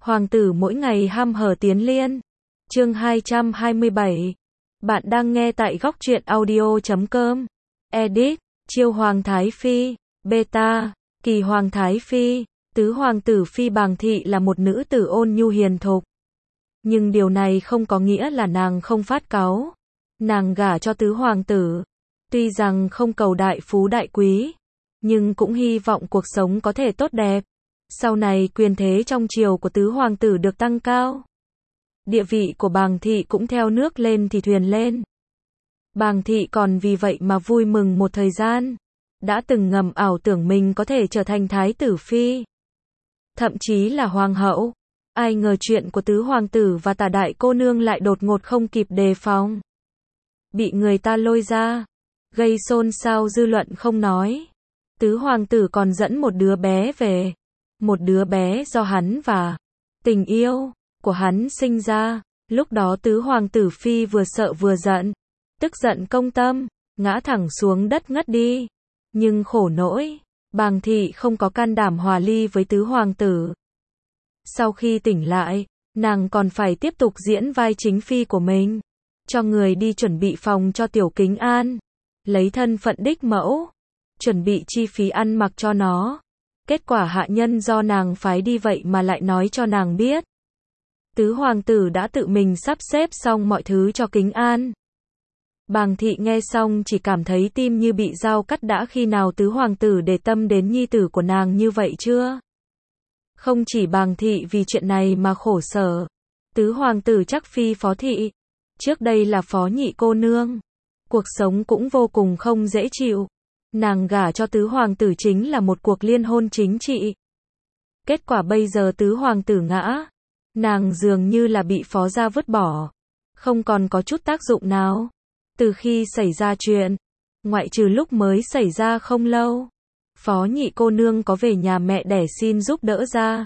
Hoàng tử mỗi ngày ham hở tiến liên. Chương 227. Bạn đang nghe tại góc truyện audio.com. Edit. Chiêu Hoàng Thái Phi. Beta. Kỳ Hoàng Thái Phi. Tứ Hoàng tử Phi Bàng Thị là một nữ tử ôn nhu hiền thục. Nhưng điều này không có nghĩa là nàng không phát cáu. Nàng gả cho tứ hoàng tử. Tuy rằng không cầu đại phú đại quý, nhưng cũng hy vọng cuộc sống có thể tốt đẹp. Sau này quyền thế trong triều của tứ hoàng tử được tăng cao. Địa vị của Bàng Thị cũng theo nước lên thì thuyền lên. Bàng Thị còn vì vậy mà vui mừng một thời gian. Đã từng ngầm ảo tưởng mình có thể trở thành thái tử phi, thậm chí là hoàng hậu. Ai ngờ chuyện của tứ hoàng tử và tả đại cô nương lại đột ngột không kịp đề phòng, bị người ta lôi ra, gây xôn xao dư luận không nói. Tứ hoàng tử còn dẫn một đứa bé về. Một đứa bé do hắn và tình yêu của hắn sinh ra. Lúc đó tứ hoàng tử Phi vừa sợ vừa giận. Tức giận công tâm, ngã thẳng xuống đất ngất đi. Nhưng khổ nỗi, Bàng Thị không có can đảm hòa ly với tứ hoàng tử. Sau khi tỉnh lại, nàng còn phải tiếp tục diễn vai chính phi của mình. Cho người đi chuẩn bị phòng cho Tiểu Kính An. Lấy thân phận đích mẫu. Chuẩn bị chi phí ăn mặc cho nó. Kết quả hạ nhân do nàng phái đi vậy mà lại nói cho nàng biết. Tứ hoàng tử đã tự mình sắp xếp xong mọi thứ cho Kính An. Bàng Thị nghe xong chỉ cảm thấy tim như bị dao cắt. Đã khi nào tứ hoàng tử để tâm đến nhi tử của nàng như vậy chưa? Không chỉ Bàng Thị vì chuyện này mà khổ sở. Tứ hoàng tử chắc phi Phó Thị, trước đây là Phó nhị cô nương, cuộc sống cũng vô cùng không dễ chịu. Nàng gả cho tứ hoàng tử chính là một cuộc liên hôn chính trị. Kết quả bây giờ tứ hoàng tử ngã, nàng dường như là bị Phó gia vứt bỏ, không còn có chút tác dụng nào. Từ khi xảy ra chuyện, ngoại trừ lúc mới xảy ra không lâu, Phó nhị cô nương có về nhà mẹ đẻ xin giúp đỡ ra,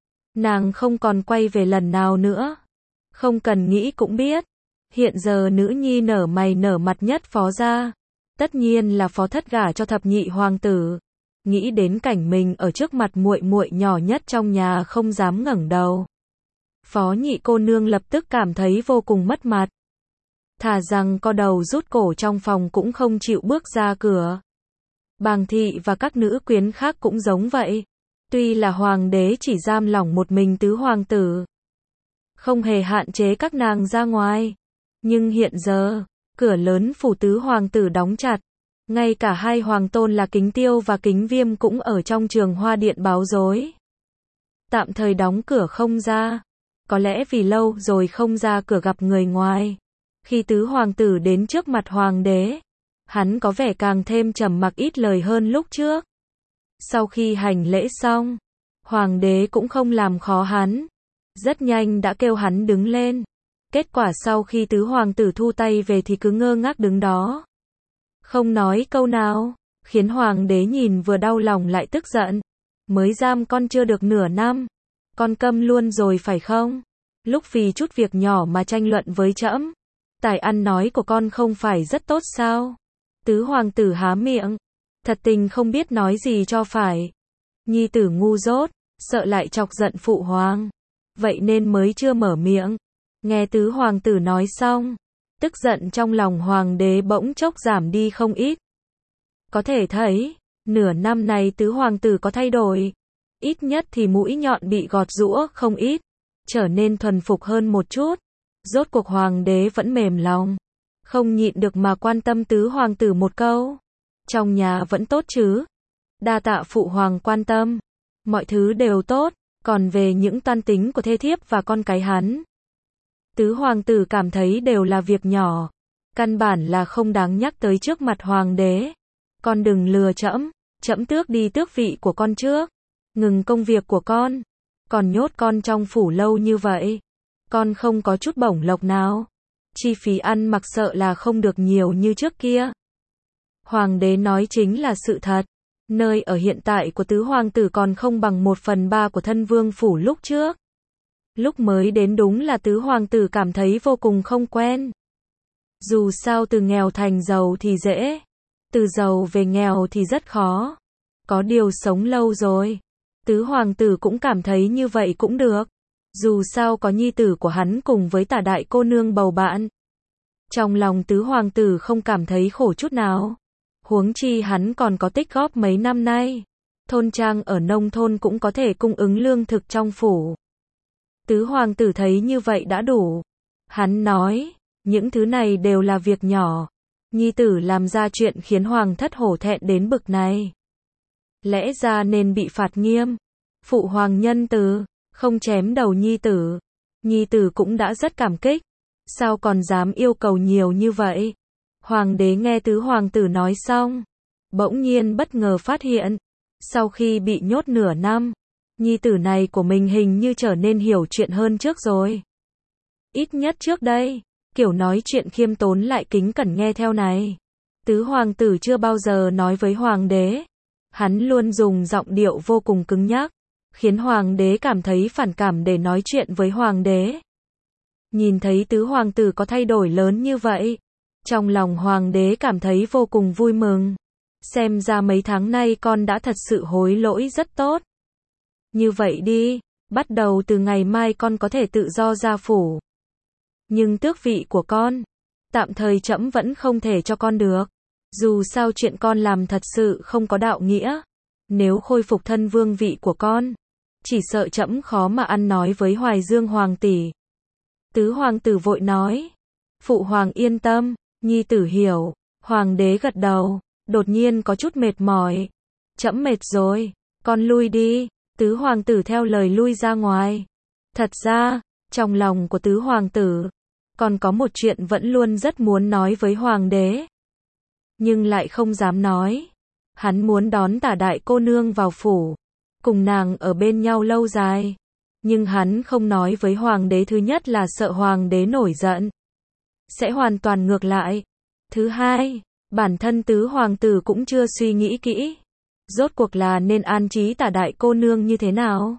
nàng không còn quay về lần nào nữa. Không cần nghĩ cũng biết, hiện giờ nữ nhi nở mày nở mặt nhất Phó gia, tất nhiên là Phó thất gả cho thập nhị hoàng tử. Nghĩ đến cảnh mình ở trước mặt muội muội nhỏ nhất trong nhà không dám ngẩng đầu, Phó nhị cô nương lập tức cảm thấy vô cùng mất mặt. Thà rằng co đầu rút cổ trong phòng cũng không chịu bước ra cửa. Bàng Thị và các nữ quyến khác cũng giống vậy. Tuy là hoàng đế chỉ giam lỏng một mình tứ hoàng tử, không hề hạn chế các nàng ra ngoài, nhưng hiện giờ, cửa lớn phủ tứ hoàng tử đóng chặt. Ngay cả hai hoàng tôn là Kính Tiêu và Kính Viêm cũng ở trong Trường Hoa Điện báo rối. Tạm thời đóng cửa không ra. Có lẽ vì lâu rồi không ra cửa gặp người ngoài. Khi tứ hoàng tử đến trước mặt hoàng đế, hắn có vẻ càng thêm trầm mặc ít lời hơn lúc trước. Sau khi hành lễ xong, hoàng đế cũng không làm khó hắn. Rất nhanh đã kêu hắn đứng lên. Kết quả sau khi tứ hoàng tử thu tay về thì cứ ngơ ngác đứng đó, không nói câu nào, khiến hoàng đế nhìn vừa đau lòng lại tức giận. Mới giam con chưa được nửa năm, con câm luôn rồi phải không? Lúc vì chút việc nhỏ mà tranh luận với trẫm, tài ăn nói của con không phải rất tốt sao? Tứ hoàng tử há miệng, thật tình không biết nói gì cho phải. Nhi tử ngu dốt, sợ lại chọc giận phụ hoàng, vậy nên mới chưa mở miệng. Nghe tứ hoàng tử nói xong, tức giận trong lòng hoàng đế bỗng chốc giảm đi không ít. Có thể thấy, nửa năm này tứ hoàng tử có thay đổi. Ít nhất thì mũi nhọn bị gọt giũa không ít, trở nên thuần phục hơn một chút. Rốt cuộc hoàng đế vẫn mềm lòng, không nhịn được mà quan tâm tứ hoàng tử một câu. Trong nhà vẫn tốt chứ? Đa tạ phụ hoàng quan tâm. Mọi thứ đều tốt, còn về những toan tính của thê thiếp và con cái hắn, tứ hoàng tử cảm thấy đều là việc nhỏ, căn bản là không đáng nhắc tới trước mặt hoàng đế. Con đừng lừa trẫm, trẫm tước đi tước vị của con trước, ngừng công việc của con, còn nhốt con trong phủ lâu như vậy, con không có chút bổng lộc nào, chi phí ăn mặc sợ là không được nhiều như trước kia. Hoàng đế nói chính là sự thật, nơi ở hiện tại của tứ hoàng tử còn không bằng 1/3 của thân vương phủ lúc trước. Lúc mới đến đúng là tứ hoàng tử cảm thấy vô cùng không quen. Dù sao từ nghèo thành giàu thì dễ, từ giàu về nghèo thì rất khó. Có điều sống lâu rồi, tứ hoàng tử cũng cảm thấy như vậy cũng được. Dù sao có nhi tử của hắn cùng với Tả đại cô nương bầu bạn. Trong lòng tứ hoàng tử không cảm thấy khổ chút nào. Huống chi hắn còn có tích góp mấy năm nay. Thôn trang ở nông thôn cũng có thể cung ứng lương thực trong phủ. Tứ hoàng tử thấy như vậy đã đủ. Hắn nói, những thứ này đều là việc nhỏ. Nhi tử làm ra chuyện khiến hoàng thất hổ thẹn đến bực này. Lẽ ra nên bị phạt nghiêm. Phụ hoàng nhân từ, không chém đầu nhi tử. Nhi tử cũng đã rất cảm kích. Sao còn dám yêu cầu nhiều như vậy? Hoàng đế nghe tứ hoàng tử nói xong. Bỗng nhiên bất ngờ phát hiện. Sau khi bị nhốt nửa năm, nhi tử này của mình hình như trở nên hiểu chuyện hơn trước rồi. Ít nhất trước đây, kiểu nói chuyện khiêm tốn lại kính cẩn nghe theo này. Tứ hoàng tử chưa bao giờ nói với hoàng đế. Hắn luôn dùng giọng điệu vô cùng cứng nhắc, khiến hoàng đế cảm thấy phản cảm để nói chuyện với hoàng đế. Nhìn thấy tứ hoàng tử có thay đổi lớn như vậy, trong lòng hoàng đế cảm thấy vô cùng vui mừng. Xem ra mấy tháng nay con đã thật sự hối lỗi rất tốt. Như vậy đi, bắt đầu từ ngày mai con có thể tự do ra phủ. Nhưng tước vị của con, tạm thời trẫm vẫn không thể cho con được. Dù sao chuyện con làm thật sự không có đạo nghĩa. Nếu khôi phục thân vương vị của con, chỉ sợ trẫm khó mà ăn nói với Hoài Dương hoàng tỷ. Tứ hoàng tử vội nói, phụ hoàng yên tâm, nhi tử hiểu. Hoàng đế gật đầu, đột nhiên có chút mệt mỏi. Trẫm mệt rồi, con lui đi. Tứ hoàng tử theo lời lui ra ngoài. Thật ra, trong lòng của tứ hoàng tử, còn có một chuyện vẫn luôn rất muốn nói với hoàng đế. Nhưng lại không dám nói. Hắn muốn đón Tả đại cô nương vào phủ, cùng nàng ở bên nhau lâu dài. Nhưng hắn không nói với hoàng đế, thứ nhất là sợ hoàng đế nổi giận, sẽ hoàn toàn ngược lại. Thứ hai, bản thân tứ hoàng tử cũng chưa suy nghĩ kỹ. Rốt cuộc là nên an trí Tả đại cô nương như thế nào?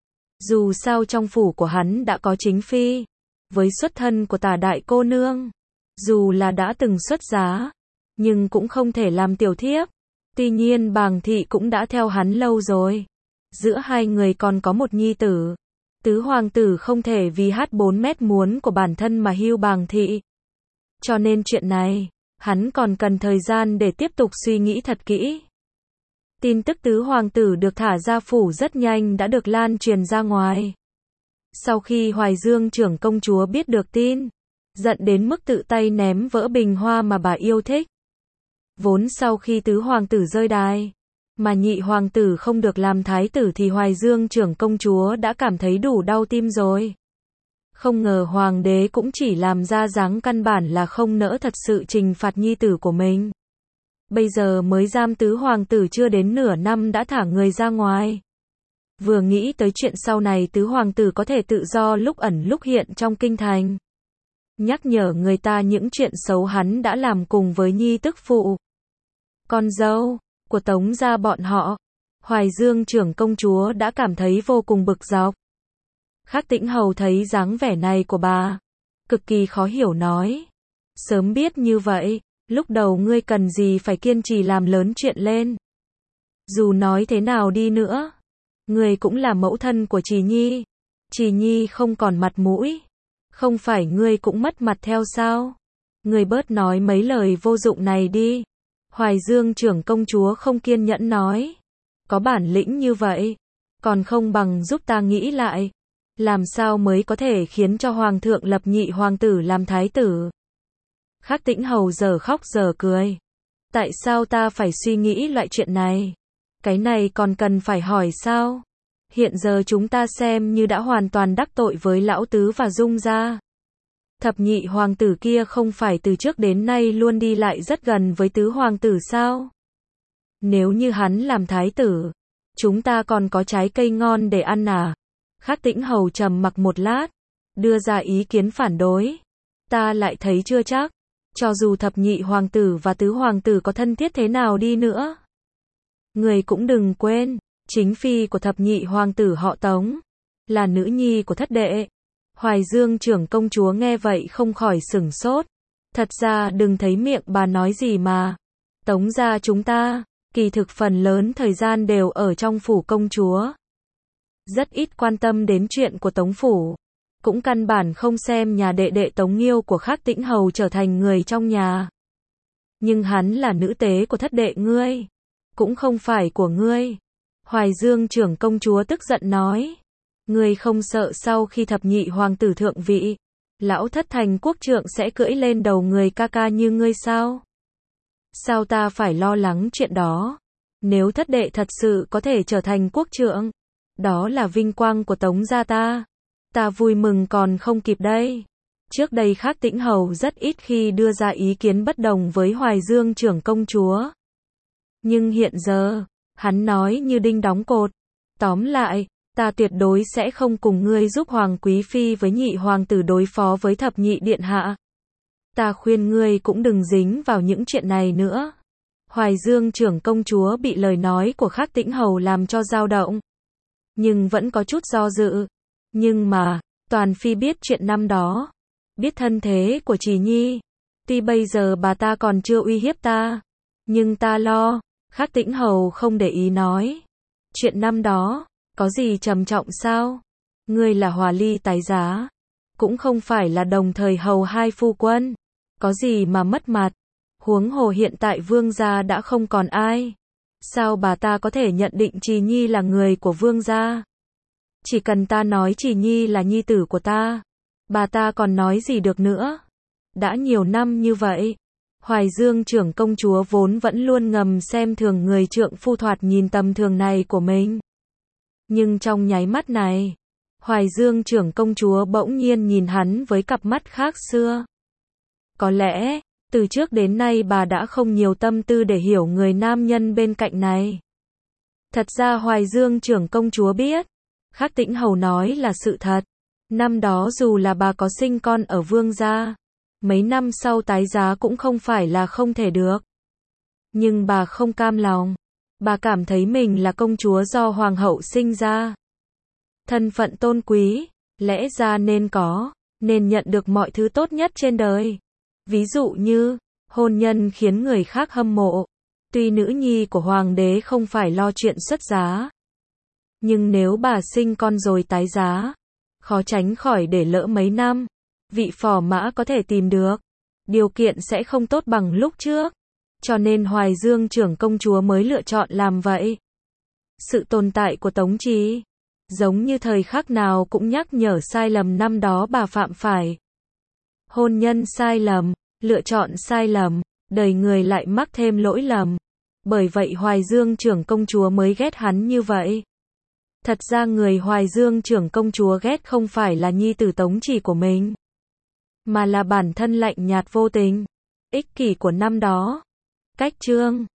Dù sao trong phủ của hắn đã có chính phi. Với xuất thân của Tả đại cô nương, dù là đã từng xuất giá, nhưng cũng không thể làm tiểu thiếp. Tuy nhiên Bàng thị cũng đã theo hắn lâu rồi. Giữa hai người còn có một nhi tử. Tứ hoàng tử không thể vì H4 mét muốn của bản thân mà hưu Bàng thị. Cho nên chuyện này, hắn còn cần thời gian để tiếp tục suy nghĩ thật kỹ. Tin tức tứ hoàng tử được thả ra phủ rất nhanh đã được lan truyền ra ngoài. Sau khi Hoài Dương trưởng công chúa biết được tin, giận đến mức tự tay ném vỡ bình hoa mà bà yêu thích. Vốn sau khi tứ hoàng tử rơi đài, mà nhị hoàng tử không được làm thái tử thì Hoài Dương trưởng công chúa đã cảm thấy đủ đau tim rồi. Không ngờ hoàng đế cũng chỉ làm ra dáng căn bản là không nỡ thật sự trừng phạt nhi tử của mình. Bây giờ mới giam tứ hoàng tử chưa đến nửa năm đã thả người ra ngoài. Vừa nghĩ tới chuyện sau này tứ hoàng tử có thể tự do lúc ẩn lúc hiện trong kinh thành. Nhắc nhở người ta những chuyện xấu hắn đã làm cùng với nhi tức phụ, con dâu của Tống gia bọn họ. Hoài Dương trưởng công chúa đã cảm thấy vô cùng bực dọc. Khắc Tĩnh Hầu thấy dáng vẻ này của bà, cực kỳ khó hiểu nói. Sớm biết như vậy, lúc đầu ngươi cần gì phải kiên trì làm lớn chuyện lên. Dù nói thế nào đi nữa, ngươi cũng là mẫu thân của Trì Nhi. Trì Nhi không còn mặt mũi, không phải ngươi cũng mất mặt theo sao? Ngươi bớt nói mấy lời vô dụng này đi. Hoài Dương trưởng công chúa không kiên nhẫn nói. Có bản lĩnh như vậy, còn không bằng giúp ta nghĩ lại. Làm sao mới có thể khiến cho hoàng thượng lập nhị hoàng tử làm thái tử? Khắc Tĩnh Hầu giờ khóc giờ cười. Tại sao ta phải suy nghĩ loại chuyện này? Cái này còn cần phải hỏi sao? Hiện giờ chúng ta xem như đã hoàn toàn đắc tội với lão tứ và Dung gia. Thập nhị hoàng tử kia không phải từ trước đến nay luôn đi lại rất gần với tứ hoàng tử sao? Nếu như hắn làm thái tử, chúng ta còn có trái cây ngon để ăn à? Khắc Tĩnh Hầu trầm mặc một lát, đưa ra ý kiến phản đối. Ta lại thấy chưa chắc. Cho dù thập nhị hoàng tử và tứ hoàng tử có thân thiết thế nào đi nữa, người cũng đừng quên, chính phi của thập nhị hoàng tử họ Tống, là nữ nhi của thất đệ. Hoài Dương trưởng công chúa nghe vậy không khỏi sửng sốt. Thật ra đừng thấy miệng bà nói gì mà. Tống gia chúng ta, kỳ thực phần lớn thời gian đều ở trong phủ công chúa. rất ít quan tâm đến chuyện của Tống phủ, cũng căn bản không xem nhà đệ đệ Tống Nghiêu của Khắc Tĩnh Hầu trở thành người trong nhà. Nhưng hắn là nữ tế của thất đệ ngươi, cũng không phải của ngươi. Hoài Dương trưởng công chúa tức giận nói, ngươi không sợ sau khi thập nhị hoàng tử thượng vị, lão thất thành quốc trượng sẽ cưỡi lên đầu người ca ca như ngươi sao? Sao ta phải lo lắng chuyện đó? Nếu thất đệ thật sự có thể trở thành quốc trượng, đó là vinh quang của Tống gia ta. Ta vui mừng còn không kịp đây. Trước đây Khắc Tĩnh Hầu rất ít khi đưa ra ý kiến bất đồng với Hoài Dương trưởng công chúa. Nhưng hiện giờ, hắn nói như đinh đóng cột. Tóm lại, ta tuyệt đối sẽ không cùng ngươi giúp Hoàng Quý Phi với nhị hoàng tử đối phó với thập nhị điện hạ. Ta khuyên ngươi cũng đừng dính vào những chuyện này nữa. Hoài Dương trưởng công chúa bị lời nói của Khắc Tĩnh Hầu làm cho dao động, nhưng vẫn có chút do dự. Nhưng mà, Toàn Phi biết chuyện năm đó, biết thân thế của Trì Nhi. Tuy bây giờ bà ta còn chưa uy hiếp ta, nhưng ta lo. Khắc Tĩnh Hầu không để ý nói, chuyện năm đó, có gì trầm trọng sao? Ngươi là Hòa Ly tái giá, cũng không phải là đồng thời hầu hai phu quân, có gì mà mất mặt? Huống hồ hiện tại vương gia đã không còn ai, sao bà ta có thể nhận định Trì Nhi là người của vương gia? Chỉ cần ta nói Trì Nhi là nhi tử của ta, bà ta còn nói gì được nữa? Đã nhiều năm như vậy, Hoài Dương trưởng công chúa vốn vẫn luôn ngầm xem thường người trượng phu thoạt nhìn tầm thường này của mình. Nhưng trong nháy mắt này, Hoài Dương trưởng công chúa bỗng nhiên nhìn hắn với cặp mắt khác xưa. Có lẽ, từ trước đến nay bà đã không nhiều tâm tư để hiểu người nam nhân bên cạnh này. Thật ra Hoài Dương trưởng công chúa biết, Khắc Tĩnh Hầu nói là sự thật. Năm đó dù là bà có sinh con ở vương gia, mấy năm sau tái giá cũng không phải là không thể được. Nhưng bà không cam lòng. Bà cảm thấy mình là công chúa do hoàng hậu sinh ra. Thân phận tôn quý, lẽ ra nên nhận được mọi thứ tốt nhất trên đời. Ví dụ như, hôn nhân khiến người khác hâm mộ. Tuy nữ nhi của hoàng đế không phải lo chuyện xuất giá, nhưng nếu bà sinh con rồi tái giá, khó tránh khỏi để lỡ mấy năm, vị phò mã có thể tìm được, điều kiện sẽ không tốt bằng lúc trước. Cho nên Hoài Dương trưởng công chúa mới lựa chọn làm vậy. Sự tồn tại của Tống Trì, giống như thời khắc nào cũng nhắc nhở sai lầm năm đó bà phạm phải. Hôn nhân sai lầm, lựa chọn sai lầm, đời người lại mắc thêm lỗi lầm. Bởi vậy Hoài Dương trưởng công chúa mới ghét hắn như vậy. Thật ra người Hoài Dương trưởng công chúa ghét không phải là nhi tử Tống Trì của mình, mà là bản thân lạnh nhạt vô tình, ích kỷ của năm đó. Cách chương